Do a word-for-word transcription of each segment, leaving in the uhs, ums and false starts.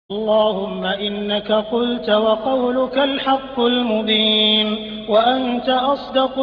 اللهم إنك قلت وقولك الحق المبين وأنت أصدق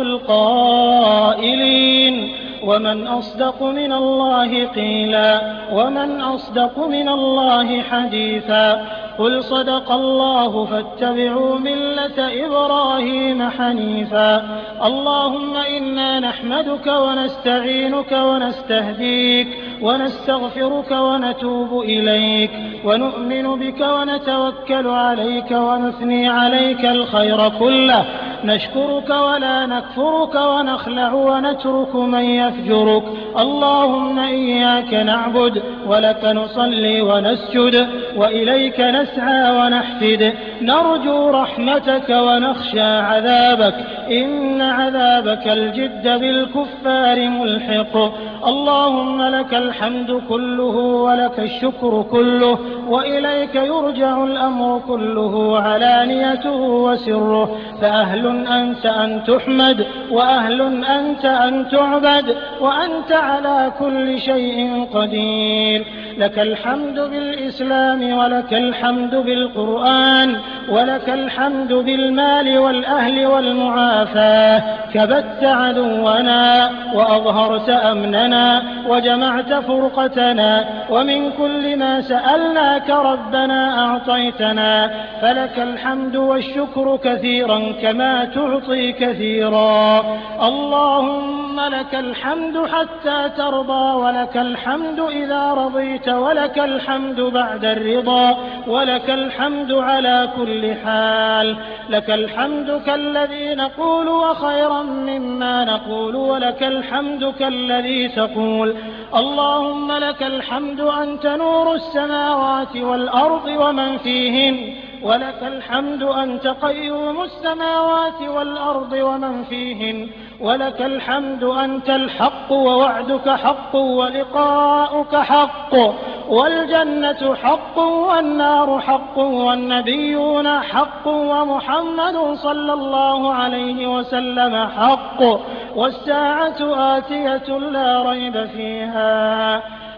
القائلين ومن أصدق من الله قيلا ومن أصدق من الله حديثا قل صدق الله فاتبعوا ملة إبراهيم حنيفا. اللهم إنا نحمدك ونستعينك ونستهديك ونستغفرك ونتوب إليك ونؤمن بك ونتوكل عليك ونثني عليك الخير كله، نشكرك ولا نكفرك ونخلع ونترك من يفجرك. اللهم إياك نعبد ولك نصلي ونسجد وإليك نسعى ونحفد، نرجو رحمتك ونخشى عذابك، إن عذابك الجد بالكفار ملحق. اللهم لك الحمد كله ولك الشكر كله وإليك يرجع الأمر كله علانيته وسره، فأهل أنت أن تحمد وأهل أنت أن تعبد وأنت على كل شيء قدير. لك الحمد بالإسلام ولك الحمد بالقرآن ولك الحمد بالمال والأهل والمعافاة، كبت عدونا وأظهرت أمننا وجمعت فرقتنا، ومن كل ما سألناك ربنا أعطيتنا، فلك الحمد والشكر كثيرا كما تعطي كثيرا. اللهم لك الحمد حتى ترضى ولك الحمد إذا رضيت ولك الحمد بعد الرضا ولك الحمد على كل حال. لك الحمد كالذي نقول وخيرا مما نقول ولك الحمد كالذي تقول. اللهم لك الحمد أنت نور السماوات والأرض ومن فيهن، ولك الحمد أنت قيوم السماوات والأرض ومن فيهن، ولك الحمد أنت الحق ووعدك حق ولقاؤك حق والجنة حق والنار حق والنبيون حق ومحمد صلى الله عليه وسلم حق، والساعة آتية لا ريب فيها.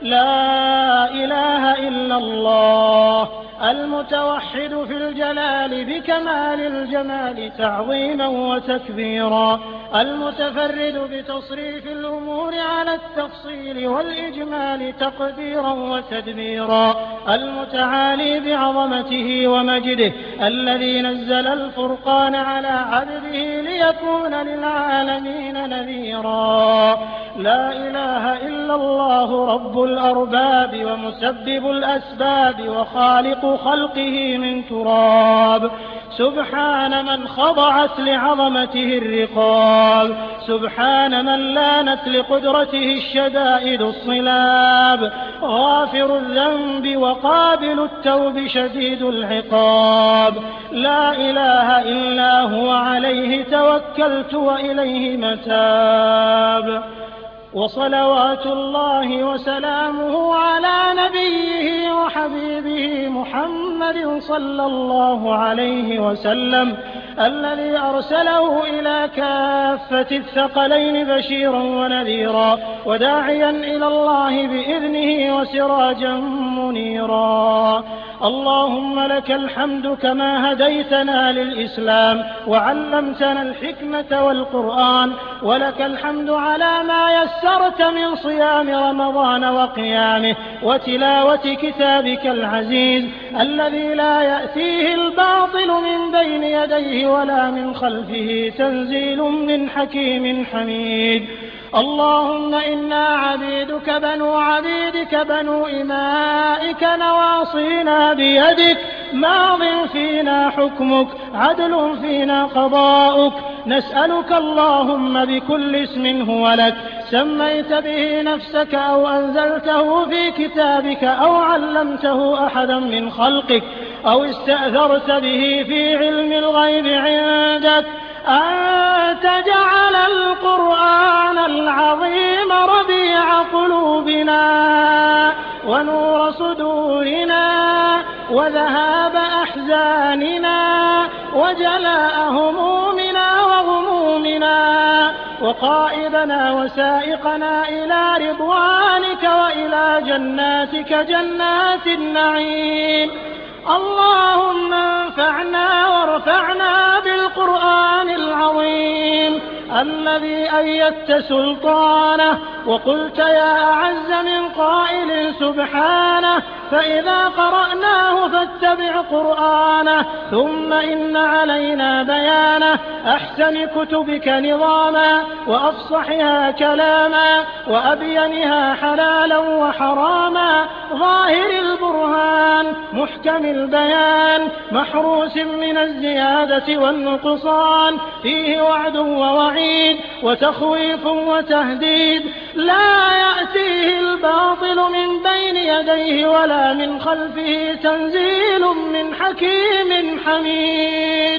لا إله إلا الله المتوحد في الجلال بكمال الجمال تعظيما وتكبيرا، المتفرد بتصريف الأمور على التفصيل والإجمال تقديرا وتدبيرا، المتعالي بعظمته ومجده، الذي نزل الفرقان على عبده ليكون للعالمين نذيرا. لا إله إلا الله رب الأرباب ومسبب الأسباب وخالق خلقه من تراب، سبحان من خضعت لعظمته الرقاب، سبحان من لانت لقدرته الشدائد الصلاب، غافر الذنب وقابل التوب شديد العقاب. لا إله إلا هو عليه توكلت وإليه متاب. وصلوات الله وسلامه على نبيه وحبيبه محمد صلى الله عليه وسلم، الذي أرسله إلى كافة الثقلين بشيرا ونذيرا وداعيا إلى الله بإذنه وسراجا منيرا. اللهم لك الحمد كما هديتنا للإسلام وعلمتنا الحكمة والقرآن، ولك الحمد على ما يسرت من صيام رمضان وقيامه وتلاوة كتابك العزيز الذي لا يأتيه الباطل من بين يديه ولا من خلفه، تنزيل من حكيم حميد. اللهم إنا عبيدك بنو عبيدك بنو إمائك نواصينا بيدك، ماض فينا حكمك، عدل فينا قضاؤك، نسألك اللهم بكل اسم هو لك سميت به نفسك أو أنزلته في كتابك أو علمته أحدا من خلقك أو استأثرت به في علم الغيب عندك أن تجعل القرآن العظيم ربيع قلوبنا ونور صدورنا وذهاب أحزاننا وجلاء همومنا وغمومنا وقائدنا وسائقنا إلى رضوانك وإلى جناتك جنات النعيم. اللهم انفعنا وارفعنا بالقرآن العظيم الذي أيدت سلطانه وقلت يا أعز من قائل سبحانه فإذا قرأناه فاتبع قرآنه ثم إن علينا بيانه أحسن كتبك نظاما وأفصحها كلاما وأبينها حلالا وحراما ظاهر البرهان محكم البيان محروس من الزيادة والنقصان فيه وعد ووعيد وتخويف وتهديد لا يأتيه الباطل من بين يديه ولا من خلفه تنزيل من حكيم حميد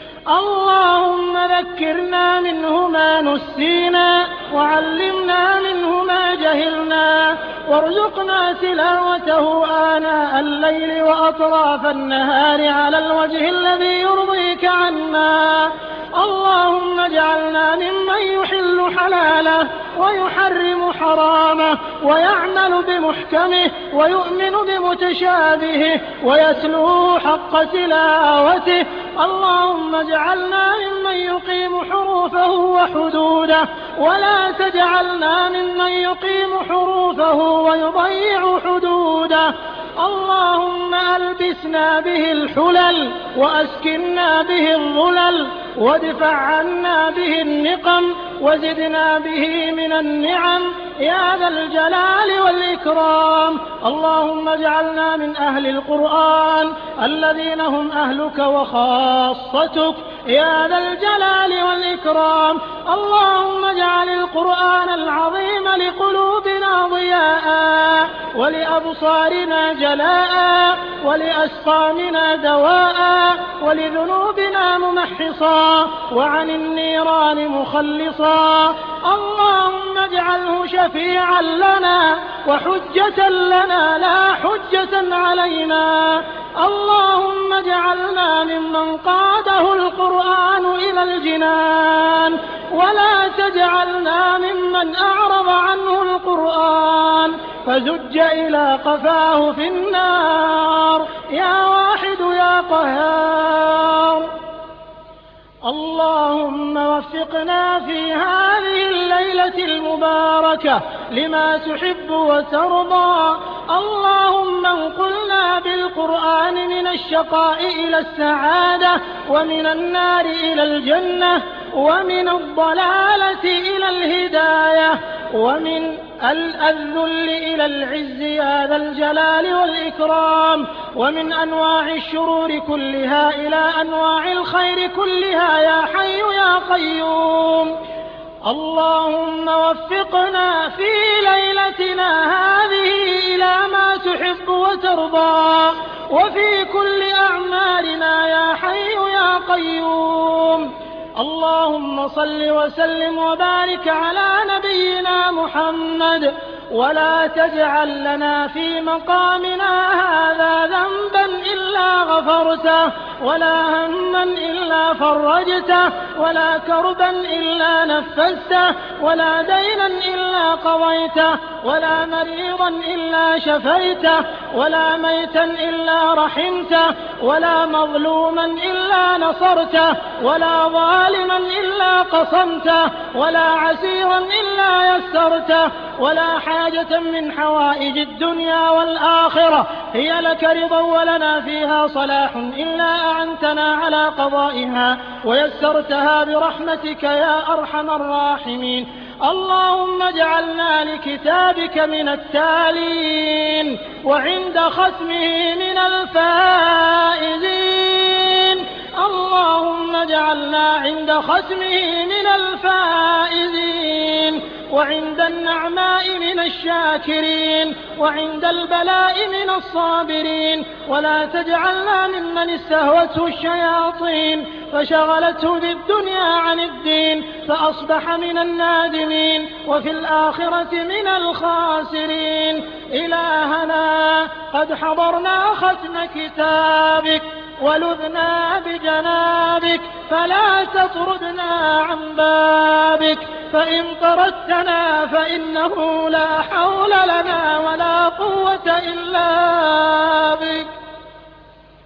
اللهم ذكرنا منه ما نسينا وعلمنا منه ما جهلنا وارزقنا تلاوته آناء الليل وأطراف النهار على الوجه الذي يرضيك عنا اللهم اجعلنا ممن يحل حلاله ويحرم حرامه ويعمل بمحكمه ويؤمن بمتشابهه ويتلو حق تلاوته اللهم اجعلنا ممن يقيم حروفه وحدوده ولا تجعلنا ممن يقيم حروفه ويضيع حدوده اللهم ألبسنا به الحلل وأسكننا به الظلل وادفع عنا به النقم وزدنا به من النعم يا ذا الجلال والإكرام اللهم اجعلنا من أهل القرآن الذين هم أهلك وخاصتك يا ذا الجلال والإكرام اللهم اجعل القرآن العظيم لقلوبنا ضياء ولأبصارنا جلاء ولأسقامنا دواء ولذنوبنا ممحصا وعن النيران مخلصا اللهم اجعله شفيعا لنا وحجة لنا لا حجة علينا اللهم اجعلنا ممن قاده القرآن إلى الجنان ولا تجعلنا ممن أعرض عنه القرآن فزج إلى قفاه في النار يا واحد يا قهار اللهم وفقنا في هذه الليلة المباركة لما تحب وترضى اللهم انقلنا بالقرآن من الشقاء إلى السعادة ومن النار إلى الجنة ومن الضلالة إلى الهداية ومن الذل إلى العز يا ذا الجلال والإكرام ومن أنواع الشرور كلها إلى أنواع الخير كلها يا حي يا قيوم اللهم وفقنا في ليلتنا هذه إلى ما تحب وترضى وفي كل أعمالنا يا حي يا قيوم اللهم صل وسلم وبارك على نبينا محمد ولا تجعل لنا في مقامنا هذا ذنبا إلا غفرته ولا هما إلا فرجته ولا كربا إلا نفسته ولا دينا إلا قضيته ولا مريضا إلا شفيته ولا ميتا إلا رحمته ولا مظلوما إلا نصرته ولا ظالما إلا قصمته ولا عسيرا إلا يسرته ولا حاجة من حوائج الدنيا والآخرة هي لك رضا ولنا فيها صلاح إلا أعنتنا على قضائها ويسرتها برحمتك يا أرحم الراحمين اللهم اجعلنا لكتابك من التالين وعند ختمه من الفائزين اللهم اجعلنا عند ختمه من الفائزين وعند النعماء من الشاكرين وعند البلاء من الصابرين ولا تجعلنا ممن استهوته الشياطين فشغلته بالدنيا عن الدين فأصبح من النادمين وفي الآخرة من الخاسرين إلهنا قد حضرنا ختم كتابك ولذنا بجنابك فلا تطردنا عن بابك فإن طردتنا فإنه لا حول لنا ولا قوة إلا بك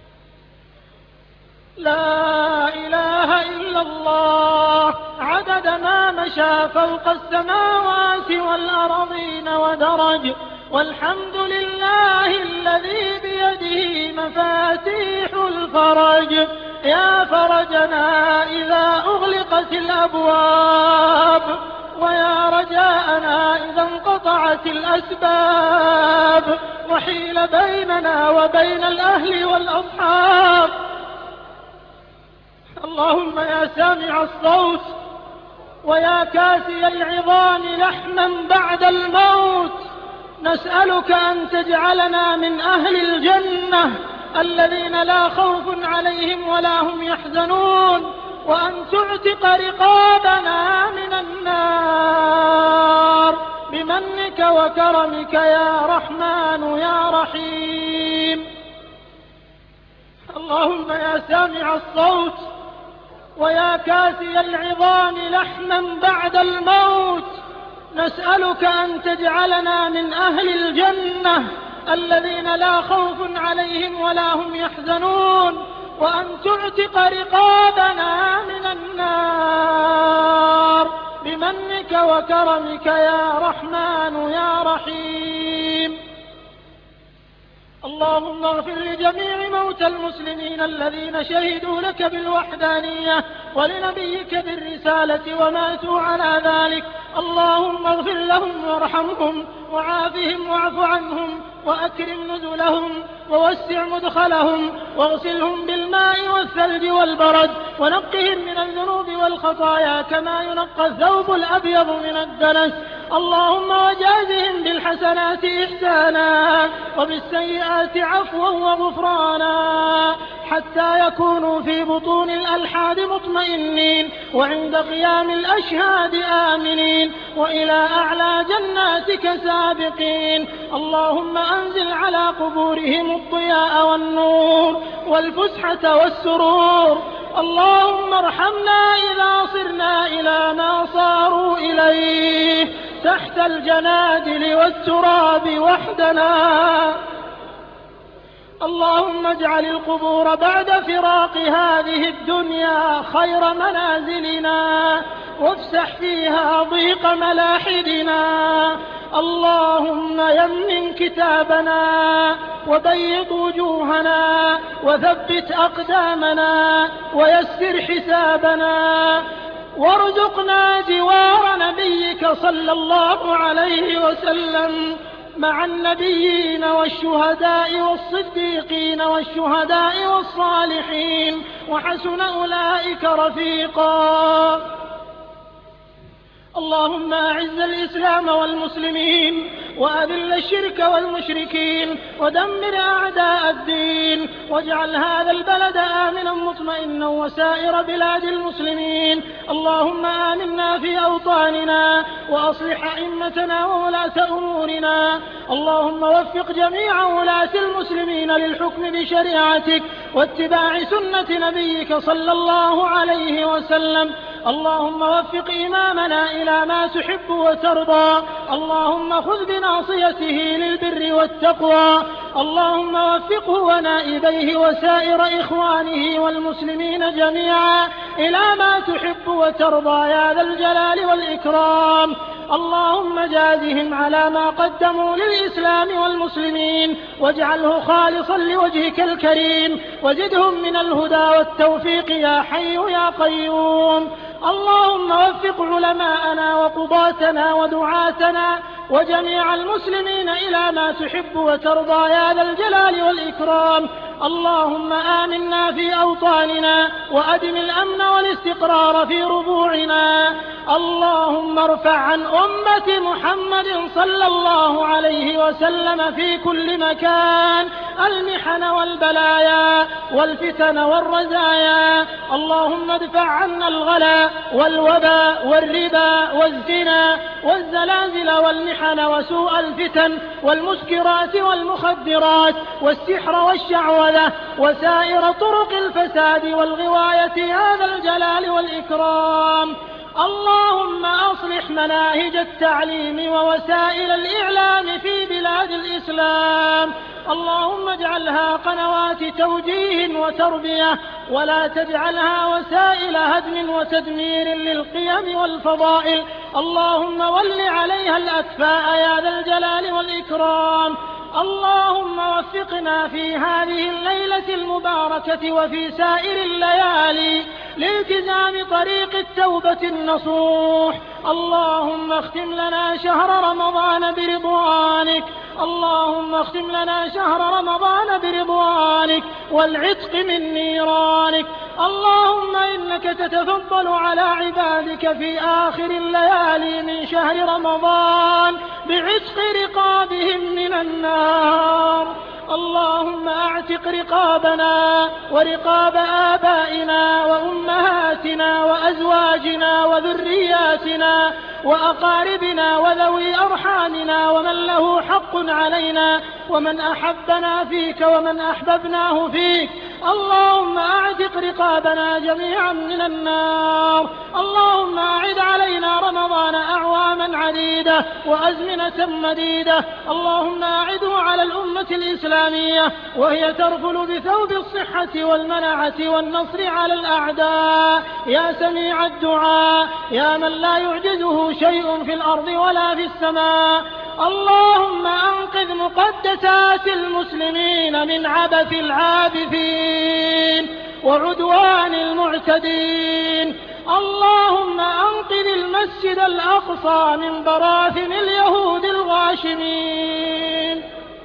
لا إله إلا الله عدد ما مشى فوق السماوات والأرضين ودرج. والحمد لله الذي بيده مفاتيح الفرج. يا فرجنا إذا أغلقت الأبواب، ويا رجاءنا إذا انقطعت الأسباب، وحيل بيننا وبين الأهل والأصحاب. اللهم يا سامع الصوت ويا كاسي العظام لحما بعد الموت، نسألك أن تجعلنا من أهل الجنة الذين لا خوف عليهم ولا هم يحزنون، وأن تعتق رقابنا من النار بمنك وكرمك يا رحمن يا رحيم. اللهم يا سامع الصوت ويا كاسي العظام لحما بعد الموت، نسألك أن تجعلنا من أهل الجنة الذين لا خوف عليهم ولا هم يحزنون، وأن تعتق رقابنا من النار بمنك وكرمك يا رحمن يا رحيم. اللهم اغفر لجميع موتى المسلمين الذين شهدوا لك بالوحدانية ولنبيك بالرسالة وماتوا على ذلك. اللهم اغفر لهم وارحمهم وعافهم واعف عنهم وأكرم نزلهم ووسع مدخلهم واغسلهم بالماء والثلج والبرد ونقهم من الذنوب والخطايا كما ينقى الثوب الأبيض من الدنس. اللهم وجازهم بالحسنات إحسانا وبالسيئات عفوا وغفرانا، حتى يكونوا في بطون الألحاد مطمئنين وعند قيام الأشهاد آمنين وإلى أعلى جناتك سابقين. اللهم أنزل على قبورهم الضياء والنور والفسحة والسرور. اللهم ارحمنا إذا صرنا إلى ما صاروا إليه تحت الجنادل والتراب وحدنا. اللهم اجعل القبور بعد فراق هذه الدنيا خير منازلنا وافسح فيها ضيق ملاحدنا. اللهم يمن كتابنا وبيض وجوهنا وثبت أقدامنا ويسر حسابنا، وارزقنا جوار نبيك صلى الله عليه وسلم مع النبيين والشهداء والصديقين والشهداء والصالحين وحسن أولئك رفيقا. اللهم أعز الإسلام والمسلمين وأذل الشرك والمشركين ودمر أعداء الدين، واجعل هذا البلد آمنا مطمئنا وسائر بلاد المسلمين. اللهم آمنا في أوطاننا وأصلح أئمتنا وولاة أمورنا. اللهم وفق جميع ولاة المسلمين للحكم بشريعتك واتباع سنة نبيك صلى الله عليه وسلم. اللهم وفق إمامنا إلى ما تحب وترضى. اللهم خذ بناصيته للبر والتقوى. اللهم وفقه ونائبيه وسائر إخوانه والمسلمين جميعا إلى ما تحب وترضى يا ذا الجلال والإكرام. اللهم جازهم على ما قدموا للإسلام والمسلمين واجعله خالصا لوجهك الكريم، وزدهم من الهدى والتوفيق يا حي يا قيوم. اللهم وفق علماءنا وقضاتنا ودعاتنا وجميع المسلمين إلى ما تحب وترضى يا ذا الجلال والإكرام. اللهم آمنا في أوطاننا وأدم الأمن والاستقرار في ربوعنا. اللهم ارفع عن أمة محمد صلى الله عليه وسلم في كل مكان المحن والبلايا والفتن والرزايا. اللهم ادفع عنا الغلا والوباء والربا والزنا والزلازل والمحن وسوء الفتن والمسكرات والمخدرات والسحر والشعوذة وسائر طرق الفساد والغواية يا ذا الجلال والإكرام. اللهم أصلح مناهج التعليم ووسائل الإعلام في بلاد الإسلام. اللهم اجعلها قنوات توجيه وتربية ولا تجعلها وسائل هدم وتدمير للقيم والفضائل. اللهم ول عليها الأكفاء يا ذا الجلال والإكرام. اللهم وفقنا في هذه الليلة المباركة وفي سائر الليالي لالتزام طريق التوبة النصوح. اللهم اختم لنا شهر رمضان برضوانك اللهم اختم لنا شهر رمضان برضوانك والعتق من نيرانك. اللهم إنك تتفضل على عبادك في آخر الليالي من شهر رمضان بعتق رقابهم من النار. اللهم اعتق رقابنا ورقاب آبائنا وأمهاتنا وأزواجنا وذرياتنا وأقاربنا وذوي أرحامنا ومن له حق علينا ومن أحبنا فيك ومن أحببناه فيك. اللهم أعتق رقابنا جميعا من النار. اللهم أعد علينا رمضان أعواما عديدة وأزمنة مديدة. اللهم أعده على الأمة الإسلامية وهي ترفل بثوب الصحة والمنعة والنصر على الأعداء يا سميع الدعاء يا من لا يعجزه شيء في الأرض ولا في السماء. اللهم أنقذ مقدسات المسلمين من عبث العابثين وعدوان المعتدين. اللهم أنقذ المسجد الأقصى من براثن اليهود الغاشمين.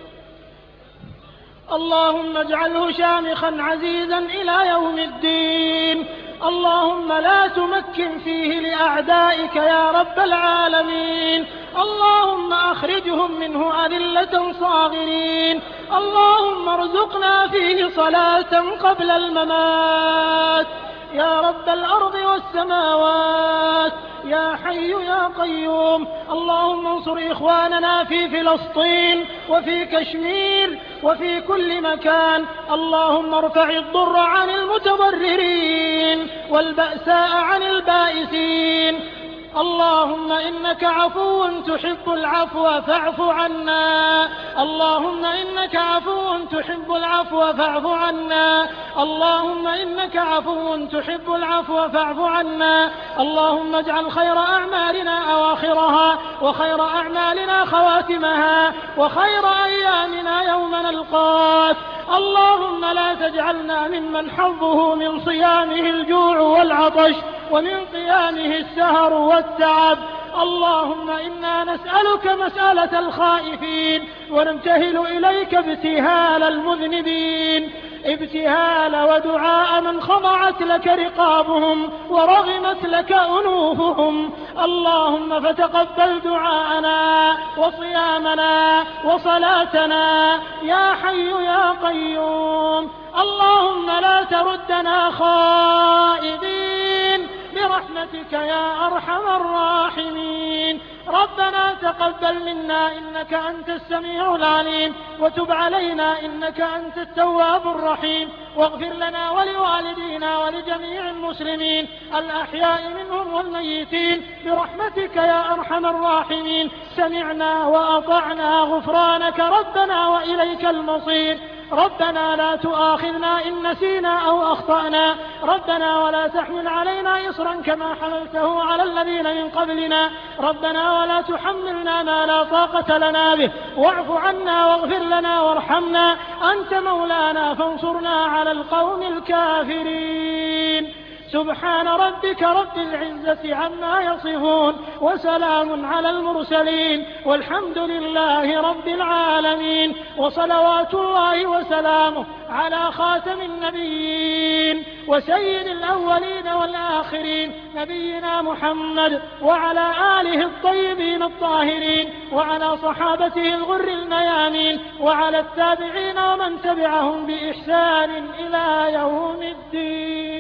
اللهم اجعله شامخا عزيزا إلى يوم الدين. اللهم لا تمكن فيه لأعدائك يا رب العالمين. اللهم أخرجهم منه أذلة صاغرين. اللهم ارزقنا فيه صلاة قبل الممات يا رب الأرض والسماوات يا حي يا قيوم. اللهم انصر إخواننا في فلسطين وفي كشمير وفي كل مكان. اللهم ارفع الضر عن المتضررين والبأساء عن البائسين. اللهم إنك عفو تحب العفو فاعف عنا. اللهم إنك عفو تحب العفو فاعف عنا. اللهم إنك عفو تحب العفو فاعف عنا. اللهم اجعل خير أعمالنا أواخرها وخير أعمالنا خواتمها وخير أيامنا يوم نلقاك. اللهم لا تجعلنا ممن حظه من صيامه الجوع والعطش ومن قيامه السهر والتعب. اللهم إنا نسألك مسألة الخائفين ونبتهل إليك ابتهال المذنبين ابتهال ودعاء من خضعت لك رقابهم ورغمت لك أنوفهم. اللهم فتقبل دعاءنا وصيامنا وصلاتنا يا حي يا قيوم. اللهم لا تردنا خائبين برحمتك يا أرحم الراحمين. ربنا تقبل منا إنك أنت السميع العليم وتب علينا إنك أنت التواب الرحيم. واغفر لنا ولوالدينا ولجميع المسلمين الأحياء منهم والميتين برحمتك يا أرحم الراحمين. سمعنا وأطعنا غفرانك ربنا وإليك المصير. ربنا لا تؤاخذنا إن نسينا أو أخطأنا. ربنا ولا تحمل علينا إصرا كما حملته على الذين من قبلنا. ربنا ولا تحملنا ما لا طاقة لنا به. واعف عنا واغفر لنا وارحمنا أنت مولانا فانصرنا على القوم الكافرين. سبحان ربك رب العزة عما يصفون وسلام على المرسلين والحمد لله رب العالمين. وصلوات الله وسلامه على خاتم النبيين وسيد الأولين والآخرين نبينا محمد وعلى آله الطيبين الطاهرين وعلى صحابته الغر الميامين وعلى التابعين ومن تبعهم بإحسان إلى يوم الدين.